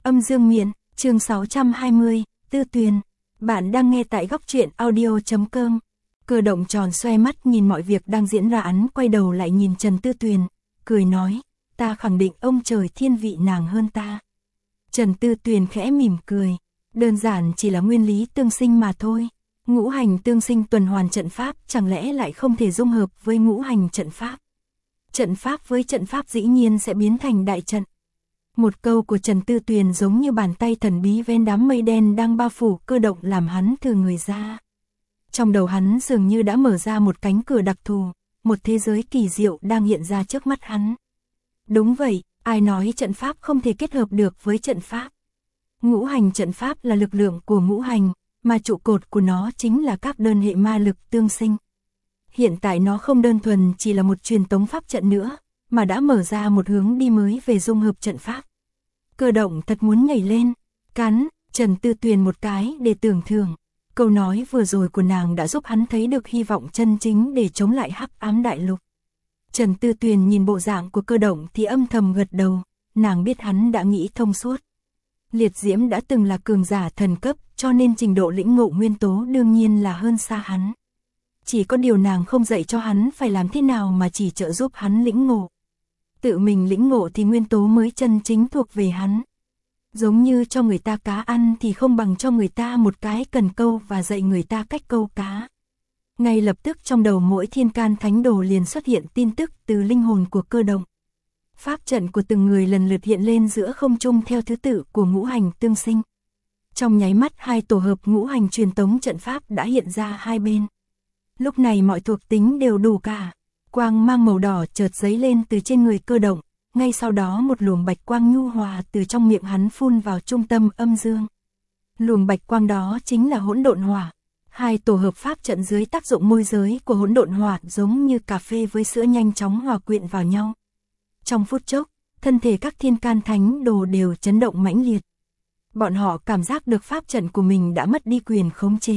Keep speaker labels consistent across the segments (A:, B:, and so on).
A: Âm dương miện, chương 620, Tư Tuyền. Bạn đang nghe tại góc truyện audio.com. Cơ động tròn xoe mắt nhìn mọi việc đang diễn ra, hắn quay đầu lại nhìn Trần Tư Tuyền, cười nói, ta khẳng định ông trời thiên vị nàng hơn ta. Trần Tư Tuyền khẽ mỉm cười, đơn giản chỉ là nguyên lý tương sinh mà thôi. Ngũ hành tương sinh tuần hoàn trận pháp chẳng lẽ lại không thể dung hợp với ngũ hành trận pháp? Trận pháp với trận pháp dĩ nhiên sẽ biến thành đại trận. Một câu của Trần Tư Tuyền giống như bàn tay thần bí ven đám mây đen đang bao phủ Cơ động, làm hắn thừ người ra. Trong đầu hắn dường như đã mở ra một cánh cửa đặc thù, một thế giới kỳ diệu đang hiện ra trước mắt hắn. Đúng vậy, ai nói trận pháp không thể kết hợp được với trận pháp? Ngũ hành trận pháp là lực lượng của ngũ hành, mà trụ cột của nó chính là các đơn hệ ma lực tương sinh. Hiện tại nó không đơn thuần chỉ là một truyền tống pháp trận nữa, mà đã mở ra một hướng đi mới về dung hợp trận pháp. Cơ động thật muốn nhảy lên, cắn Trần Tư Tuyền một cái để tưởng thưởng. Câu nói vừa rồi của nàng đã giúp hắn thấy được hy vọng chân chính để chống lại hắc ám đại lục. Trần Tư Tuyền nhìn bộ dạng của Cơ động thì âm thầm gật đầu, nàng biết hắn đã nghĩ thông suốt. Liệt Diễm đã từng là cường giả thần cấp, cho nên trình độ lĩnh ngộ nguyên tố đương nhiên là hơn xa hắn. Chỉ có điều nàng không dạy cho hắn phải làm thế nào mà chỉ trợ giúp hắn lĩnh ngộ. Tự mình lĩnh ngộ thì nguyên tố mới chân chính thuộc về hắn. Giống như cho người ta cá ăn thì không bằng cho người ta một cái cần câu và dạy người ta cách câu cá. Ngay lập tức trong đầu mỗi thiên can thánh đồ liền xuất hiện tin tức từ linh hồn của Cơ động. Pháp trận của từng người lần lượt hiện lên giữa không trung theo thứ tự của ngũ hành tương sinh. Trong nháy mắt hai tổ hợp ngũ hành truyền tống trận pháp đã hiện ra hai bên. Lúc này mọi thuộc tính đều đủ cả. Quang mang màu đỏ chợt giấy lên từ trên người Cơ động, ngay sau đó một luồng bạch quang nhu hòa từ trong miệng hắn phun vào trung tâm âm dương. Luồng bạch quang đó chính là hỗn độn hỏa. Hai tổ hợp pháp trận dưới tác dụng môi giới của hỗn độn hỏa giống như cà phê với sữa nhanh chóng hòa quyện vào nhau. Trong phút chốc, thân thể các thiên can thánh đồ đều chấn động mãnh liệt. Bọn họ cảm giác được pháp trận của mình đã mất đi quyền khống chế.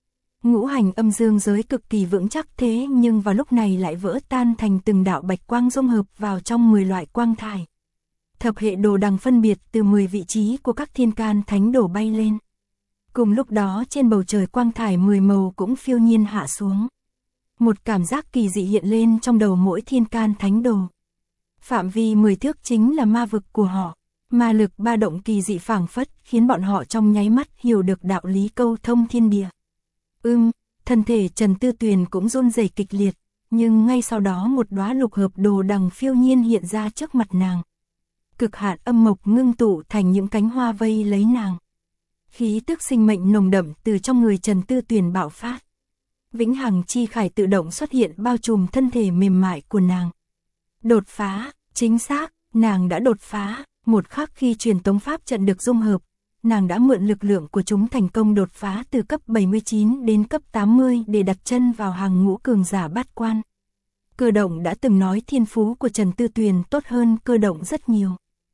A: Ngũ hành âm dương giới cực kỳ vững chắc thế nhưng vào lúc này lại vỡ tan thành từng đạo bạch quang dung hợp vào trong 10 loại quang thải. Thập hệ đồ đằng phân biệt từ 10 vị trí của các thiên can thánh đồ bay lên. Cùng lúc đó trên bầu trời quang thải 10 màu cũng phiêu nhiên hạ xuống. Một cảm giác kỳ dị hiện lên trong đầu mỗi thiên can thánh đồ. Phạm vi 10 thước chính là ma vực của họ. Ma lực ba động kỳ dị phảng phất khiến bọn họ trong nháy mắt hiểu được đạo lý câu thông thiên địa. Thân thể Trần Tư Tuyền cũng run rẩy kịch liệt, nhưng ngay sau đó một đóa lục hợp đồ đằng phiêu nhiên hiện ra trước mặt nàng. Cực hạn âm mộc ngưng tụ thành những cánh hoa vây lấy nàng. Khí tức sinh mệnh nồng đậm từ trong người Trần Tư Tuyền bạo phát. Vĩnh hằng chi khải tự động xuất hiện bao trùm thân thể mềm mại của nàng. Đột phá, chính xác, nàng đã đột phá. Một khắc khi truyền tống pháp trận được dung hợp, nàng đã mượn lực lượng của chúng thành công đột phá từ cấp 79 đến cấp 80 để đặt chân vào hàng ngũ cường giả bát quan. Cơ động đã từng nói thiên phú của Trần Tư Tuyền tốt hơn Cơ động rất nhiều.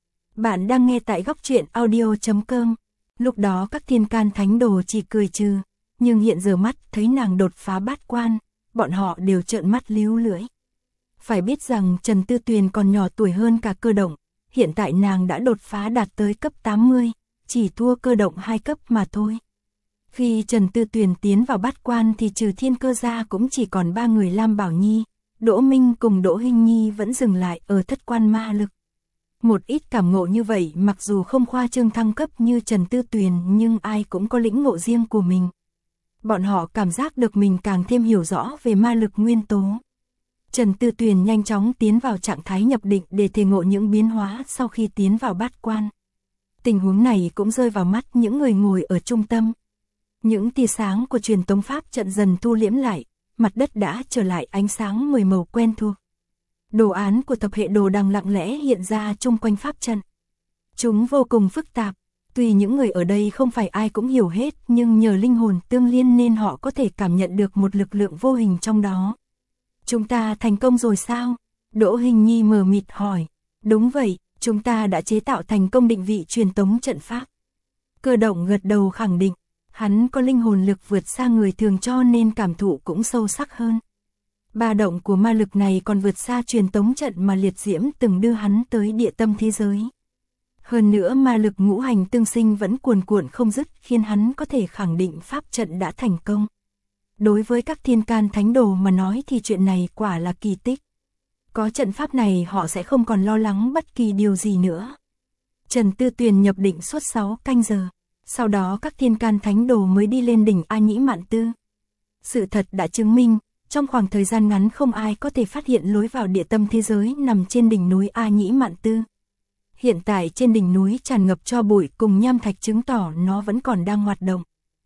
A: Bạn đang nghe tại góc truyện audio.com. Lúc đó các thiên can thánh đồ chỉ cười trừ, nhưng hiện giờ mắt thấy nàng đột phá bát quan, bọn họ đều trợn mắt líu lưỡi. Phải biết rằng Trần Tư Tuyền còn nhỏ tuổi hơn cả Cơ động, hiện tại nàng đã đột phá đạt tới cấp 80, chỉ thua Cơ động 2 cấp mà thôi. Khi Trần Tư Tuyền tiến vào bát quan thì trừ Thiên Cơ ra cũng chỉ còn 3 người, Lam Bảo Nhi, Đỗ Minh cùng Đỗ Hinh Nhi vẫn dừng lại ở thất quan ma lực. Một ít cảm ngộ như vậy mặc dù không khoa trương thăng cấp như Trần Tư Tuyền nhưng ai cũng có lĩnh ngộ riêng của mình. Bọn họ cảm giác được mình càng thêm hiểu rõ về ma lực nguyên tố. Trần Tư Tuyền nhanh chóng tiến vào trạng thái nhập định để thể ngộ những biến hóa sau khi tiến vào bát quan. Tình huống này cũng rơi vào mắt những người ngồi ở trung tâm. Những tia sáng của truyền tống pháp trận dần thu liễm lại, mặt đất đã trở lại ánh sáng 10 màu quen thuộc. Đồ án của thập hệ đồ đằng lặng lẽ hiện ra chung quanh pháp trận. Chúng vô cùng phức tạp, tuy những người ở đây không phải ai cũng hiểu hết nhưng nhờ linh hồn tương liên nên họ có thể cảm nhận được một lực lượng vô hình trong đó. Chúng ta thành công rồi sao? Đỗ Hinh Nhi mờ mịt hỏi. Đúng vậy, chúng ta đã chế tạo thành công định vị truyền tống trận pháp. Cơ động gật đầu khẳng định, hắn có linh hồn lực vượt xa người thường cho nên cảm thụ cũng sâu sắc hơn. Ba động của ma lực này còn vượt xa truyền tống trận mà Liệt Diễm từng đưa hắn tới địa tâm thế giới. Hơn nữa ma lực ngũ hành tương sinh vẫn cuồn cuộn không dứt khiến hắn có thể khẳng định pháp trận đã thành công. Đối với các thiên can thánh đồ mà nói thì chuyện này quả là kỳ tích. Có trận pháp này họ sẽ không còn lo lắng bất kỳ điều gì nữa. Trần Tư Tuyền nhập định suốt 6 canh giờ. Sau đó các thiên can thánh đồ mới đi lên đỉnh A Nhĩ Mạn Tư. Sự thật đã chứng minh, trong khoảng thời gian ngắn không ai có thể phát hiện lối vào địa tâm thế giới nằm trên đỉnh núi A Nhĩ Mạn Tư. Hiện tại trên đỉnh núi tràn ngập tro bụi cùng nham thạch chứng tỏ nó vẫn còn đang hoạt động.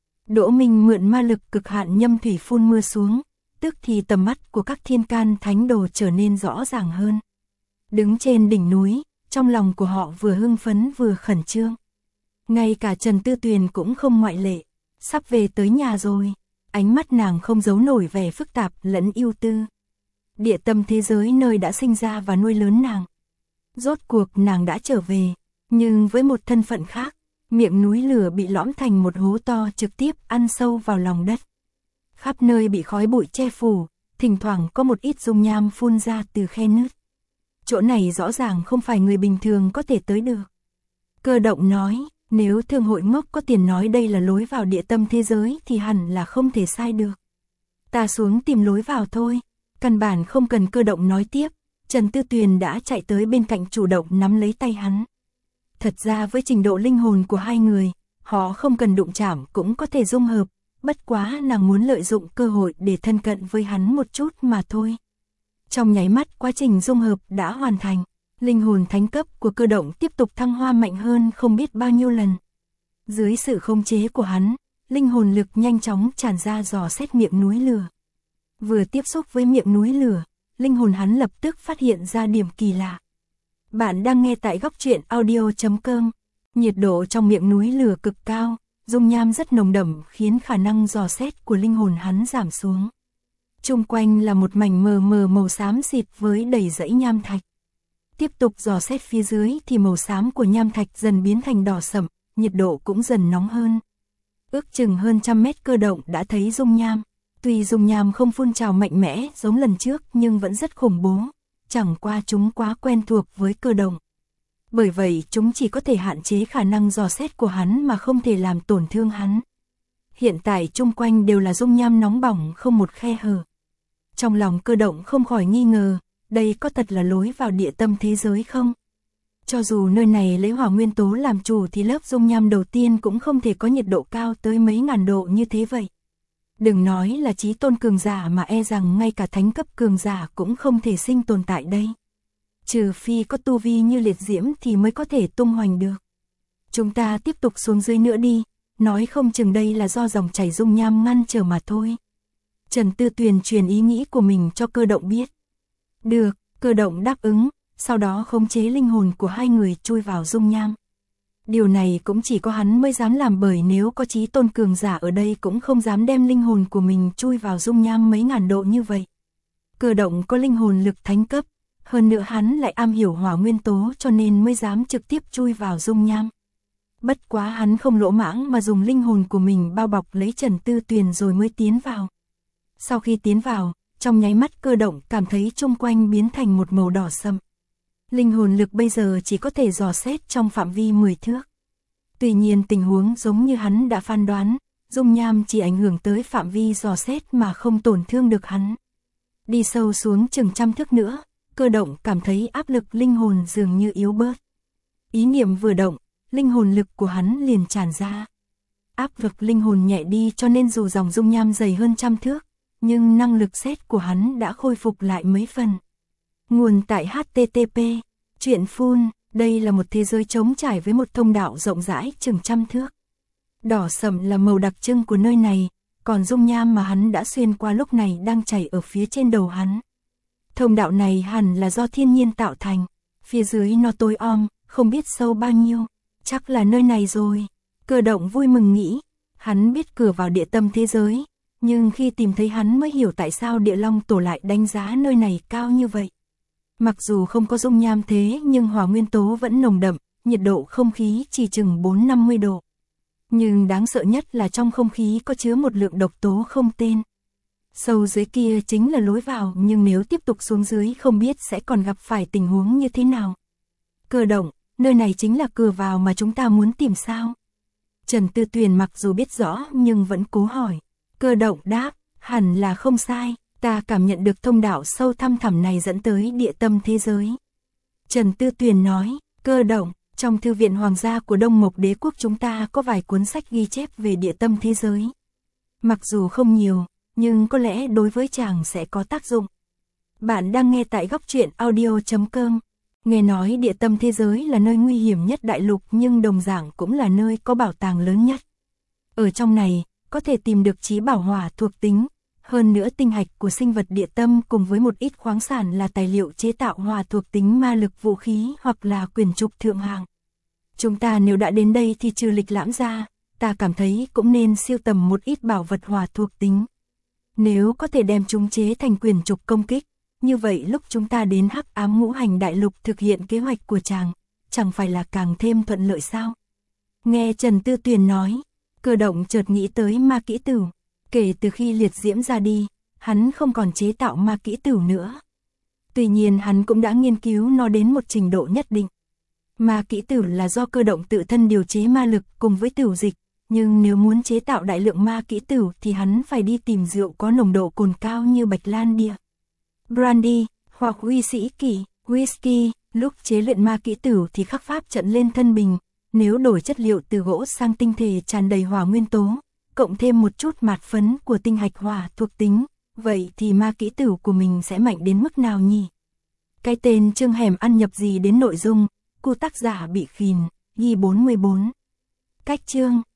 A: Đỗ Minh mượn ma lực cực hạn nhâm thủy phun mưa xuống, tức thì tầm mắt của các thiên can thánh đồ trở nên rõ ràng hơn. Đứng trên đỉnh núi, trong lòng của họ vừa hưng phấn vừa khẩn trương. Ngay cả Trần Tư Tuyền cũng không ngoại lệ, sắp về tới nhà rồi, ánh mắt nàng không giấu nổi vẻ phức tạp lẫn ưu tư. Địa tâm thế giới nơi đã sinh ra và nuôi lớn nàng. Rốt cuộc nàng đã trở về, nhưng với một thân phận khác, miệng núi lửa bị lõm thành một hố to trực tiếp ăn sâu vào lòng đất. Khắp nơi bị khói bụi che phủ, thỉnh thoảng có một ít dung nham phun ra từ khe nứt. Chỗ này rõ ràng không phải người bình thường có thể tới được. Cơ động nói, nếu thương hội ngốc có tiền nói đây là lối vào địa tâm thế giới thì hẳn là không thể sai được. Ta xuống tìm lối vào thôi, căn bản không cần cơ động nói tiếp, Trần Tư Tuyền đã chạy tới bên cạnh chủ động nắm lấy tay hắn. Thật ra với trình độ linh hồn của hai người, họ không cần đụng chạm cũng có thể dung hợp, bất quá nàng muốn lợi dụng cơ hội để thân cận với hắn một chút mà thôi. Trong nháy mắt quá trình dung hợp đã hoàn thành, linh hồn thánh cấp của cơ động tiếp tục thăng hoa mạnh hơn không biết bao nhiêu lần. Dưới sự khống chế của hắn, linh hồn lực nhanh chóng tràn ra dò xét miệng núi lửa. Vừa tiếp xúc với miệng núi lửa, linh hồn hắn lập tức phát hiện ra điểm kỳ lạ. Bạn đang nghe tại góc truyện audio.com. Nhiệt độ trong miệng núi lửa cực cao, dung nham rất nồng đậm khiến khả năng dò xét của linh hồn hắn giảm xuống. Chung quanh là một mảnh mờ mờ màu xám xịt với đầy dãy nham thạch. Tiếp tục dò xét phía dưới thì màu xám của nham thạch dần biến thành đỏ sẫm, nhiệt độ cũng dần nóng hơn. Ước chừng hơn 100 mét cơ động đã thấy dung nham. Tuy dung nham không phun trào mạnh mẽ giống lần trước nhưng vẫn rất khủng bố, chẳng qua chúng quá quen thuộc với cơ động. Bởi vậy chúng chỉ có thể hạn chế khả năng dò xét của hắn mà không thể làm tổn thương hắn. Hiện tại chung quanh đều là dung nham nóng bỏng không một khe hở. Trong lòng cơ động không khỏi nghi ngờ, đây có thật là lối vào địa tâm thế giới không? Cho dù nơi này lấy hỏa nguyên tố làm chủ thì lớp dung nham đầu tiên cũng không thể có nhiệt độ cao tới mấy ngàn độ như thế vậy. Đừng nói là chí tôn cường giả mà e rằng ngay cả thánh cấp cường giả cũng không thể sinh tồn tại đây. Trừ phi có tu vi như liệt diễm thì mới có thể tung hoành được. Chúng ta tiếp tục xuống dưới nữa đi, nói không chừng đây là do dòng chảy dung nham ngăn trở mà thôi. Trần Tư Tuyền truyền ý nghĩ của mình cho cơ động biết. Được, cơ động đáp ứng, sau đó khống chế linh hồn của hai người chui vào dung nham. Điều này cũng chỉ có hắn mới dám làm, bởi nếu có chí tôn cường giả ở đây cũng không dám đem linh hồn của mình chui vào dung nham mấy ngàn độ như vậy. Cơ động có linh hồn lực thánh cấp, hơn nữa hắn lại am hiểu hỏa nguyên tố cho nên mới dám trực tiếp chui vào dung nham. Bất quá hắn không lỗ mãng mà dùng linh hồn của mình bao bọc lấy Trần Tư Tuyền rồi mới tiến vào. Sau khi tiến vào, trong nháy mắt cơ động cảm thấy chung quanh biến thành một màu đỏ sẫm. Linh hồn lực bây giờ chỉ có thể dò xét trong phạm vi 10 thước. Tuy nhiên tình huống giống như hắn đã phán đoán, dung nham chỉ ảnh hưởng tới phạm vi dò xét mà không tổn thương được hắn. Đi sâu xuống chừng 100 thước nữa, cơ động cảm thấy áp lực linh hồn dường như yếu bớt. Ý niệm vừa động, linh hồn lực của hắn liền tràn ra. Áp lực linh hồn nhẹ đi cho nên dù dòng dung nham dày hơn 100 thước, nhưng năng lực xét của hắn đã khôi phục lại mấy phần. Nguồn tại http Truyện Phun, đây là một thế giới trống trải với một thông đạo rộng rãi chừng 100 thước. Đỏ sẫm là màu đặc trưng của nơi này, còn dung nham mà hắn đã xuyên qua lúc này đang chảy ở phía trên đầu hắn. Thông đạo này hẳn là do thiên nhiên tạo thành, phía dưới nó tối om, không biết sâu bao nhiêu, chắc là nơi này rồi. Cơ động vui mừng nghĩ, hắn biết cửa vào địa tâm thế giới, nhưng khi tìm thấy hắn mới hiểu tại sao Địa Long Tổ lại đánh giá nơi này cao như vậy. Mặc dù không có dung nham thế nhưng hỏa nguyên tố vẫn nồng đậm, nhiệt độ không khí chỉ chừng 4-50 độ. Nhưng đáng sợ nhất là trong không khí có chứa một lượng độc tố không tên. Sâu dưới kia chính là lối vào, nhưng nếu tiếp tục xuống dưới không biết sẽ còn gặp phải tình huống như thế nào. Cơ động, Nơi này chính là cửa vào mà chúng ta muốn tìm sao? Trần Tư Tuyền mặc dù biết rõ nhưng vẫn cố hỏi. Cơ động đáp, hẳn là không sai, ta cảm nhận được thông đạo sâu thăm thẳm này dẫn tới địa tâm thế giới. Trần Tư Tuyền nói, Cơ động, trong thư viện hoàng gia của Đông Mộc Đế quốc chúng ta có vài cuốn sách ghi chép về địa tâm thế giới. Mặc dù không nhiều, nhưng có lẽ đối với chàng sẽ có tác dụng. Bạn đang nghe tại góc truyện audio.com. Nghe nói địa tâm thế giới là nơi nguy hiểm nhất đại lục nhưng đồng dạng cũng là nơi có bảo tàng lớn nhất. Ở trong này, có thể tìm được chí bảo hỏa thuộc tính, hơn nữa tinh hạch của sinh vật địa tâm cùng với một ít khoáng sản là tài liệu chế tạo hỏa thuộc tính ma lực vũ khí hoặc là quyền trục thượng hạng. Chúng ta nếu đã đến đây thì trừ lịch lãm ra, ta cảm thấy cũng nên siêu tầm một ít bảo vật hỏa thuộc tính. Nếu có thể đem chúng chế thành quyền trục công kích, như vậy lúc chúng ta đến Hắc Ám Ngũ Hành Đại Lục thực hiện kế hoạch của chàng, chẳng phải là càng thêm thuận lợi sao? Nghe Trần Tư Tuyền nói, Cơ động chợt nghĩ tới ma kỹ tửu. Kể từ khi liệt diễm ra đi, hắn không còn chế tạo ma kỹ tửu nữa. Tuy nhiên hắn cũng đã nghiên cứu nó đến một trình độ nhất định. Ma kỹ tửu là do Cơ động tự thân điều chế ma lực cùng với tửu dịch, nhưng nếu muốn chế tạo đại lượng ma kỹ tửu thì hắn phải đi tìm rượu có nồng độ cồn cao như Bạch Lan Địa, brandy hoặc huy sĩ kỳ, whisky. Lúc chế luyện ma kỹ tửu thì khắc pháp trận lên thân bình, nếu đổi chất liệu từ gỗ sang tinh thể tràn đầy hỏa nguyên tố, cộng thêm một chút mạt phấn của tinh hạch hỏa thuộc tính, vậy thì ma kỹ tửu của mình sẽ mạnh đến mức nào nhỉ? Cái tên chương hẻm ăn nhập gì đến nội dung, cô tác giả bị khìn, ghi 44. Cách chương